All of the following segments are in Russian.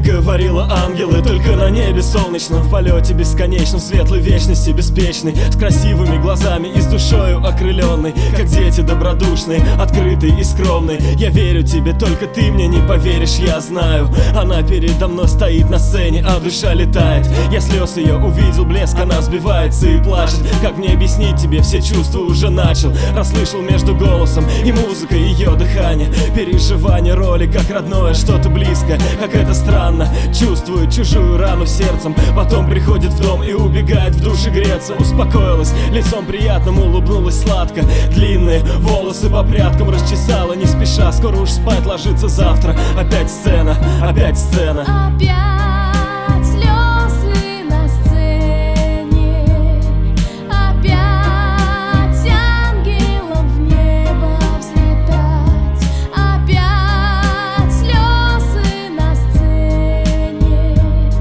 говорила ангелы, только на небе солнечном, в полете бесконечном, светлой вечности беспечной, с красивыми глазами и с душою окрыленной, как дети добродушные, открытый и скромный. Я верю тебе, только ты мне не поверишь, я знаю. Она передо мной стоит на сцене, а душа летает. Я слез ее увидел, блеск, она сбивается и плачет. Как мне объяснить тебе, все чувства уже начал. Расслышал между голосом и музыкой ее дыхание, переживание роли, как родное, что-то близкое. Как это странно, чувствует чужую рану сердцем, потом приходит в дом и убегает в душе греться. Успокоилась, лицом приятным улыбнулась сладко. Длинные волосы по прядкам расчесала не спеша. Скоро уж спать ложится завтра. Опять сцена, опять сцена. Опять слезы на сцене, опять ангелом в небо взлетать, опять слезы на сцене,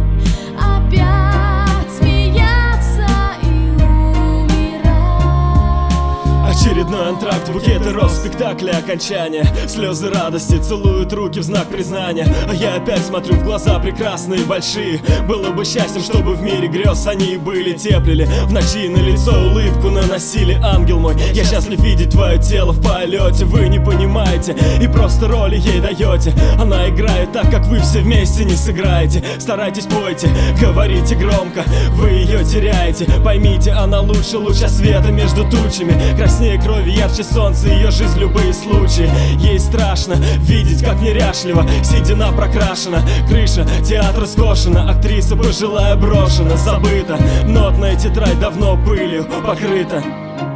опять смеяться и умирать. Очередной антракт, букеты роз, спектакля окончания. Слезы радости целуют руки в знак признания. А я опять смотрю в глаза прекрасные, большие. Было бы счастьем, чтобы в мире грез они и были. Теплили в ночи, на лицо улыбку наносили. Ангел мой, я счастлив видеть твое тело в полете. Вы не понимаете и просто роли ей даете. Она играет так, как вы все вместе не сыграете. Старайтесь, пойте, говорите громко, вы ее теряете. Поймите, она лучше луча света между тучами. Краснее крови, ярче солнца, ее жизнь в любые случаи. Ей страшно видеть, как неряшливо седина прокрашена. Крыша театра скошена, актриса пожилая брошена. Забыта, нотная тетрадь давно пылью покрыта.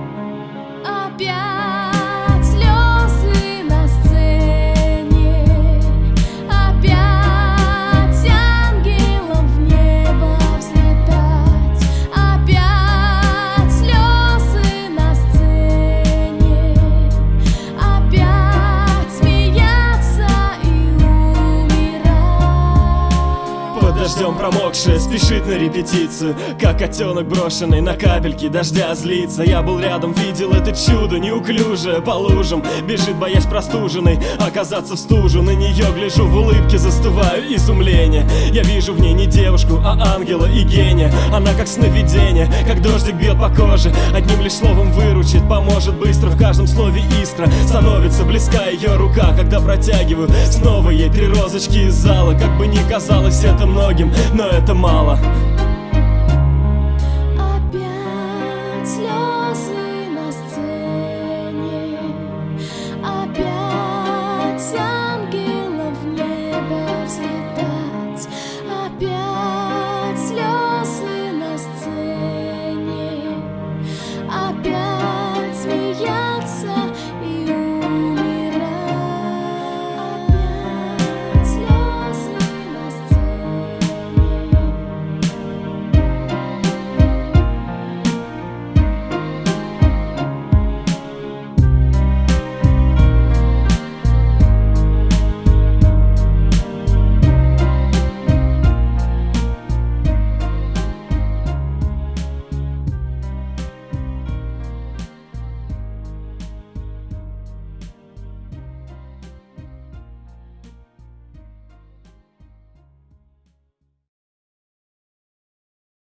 Опять слезы на сцене, опять ангелом в небо взлетать, опять слезы на сцене, опять смеяться и умирать. Под дождем промокшая спешит на репетицию, как котенок брошенный на капельки дождя злится. Я был рядом, видел это чудо неуклюжее по лужам. Бежит, боясь простуженной оказаться в стужу. На нее гляжу, в улыбке застываю, изумление. Я вижу в ней не девушку, а ангела и гения. Она как сновидение, как дождик бьет по коже. Одним лишь словом выручит, поможет быстро. В каждом слове искра становится близка ее рука, когда протягиваю снова ей 3 розочки из зала. Как бы ни казалось это многим, но это мало.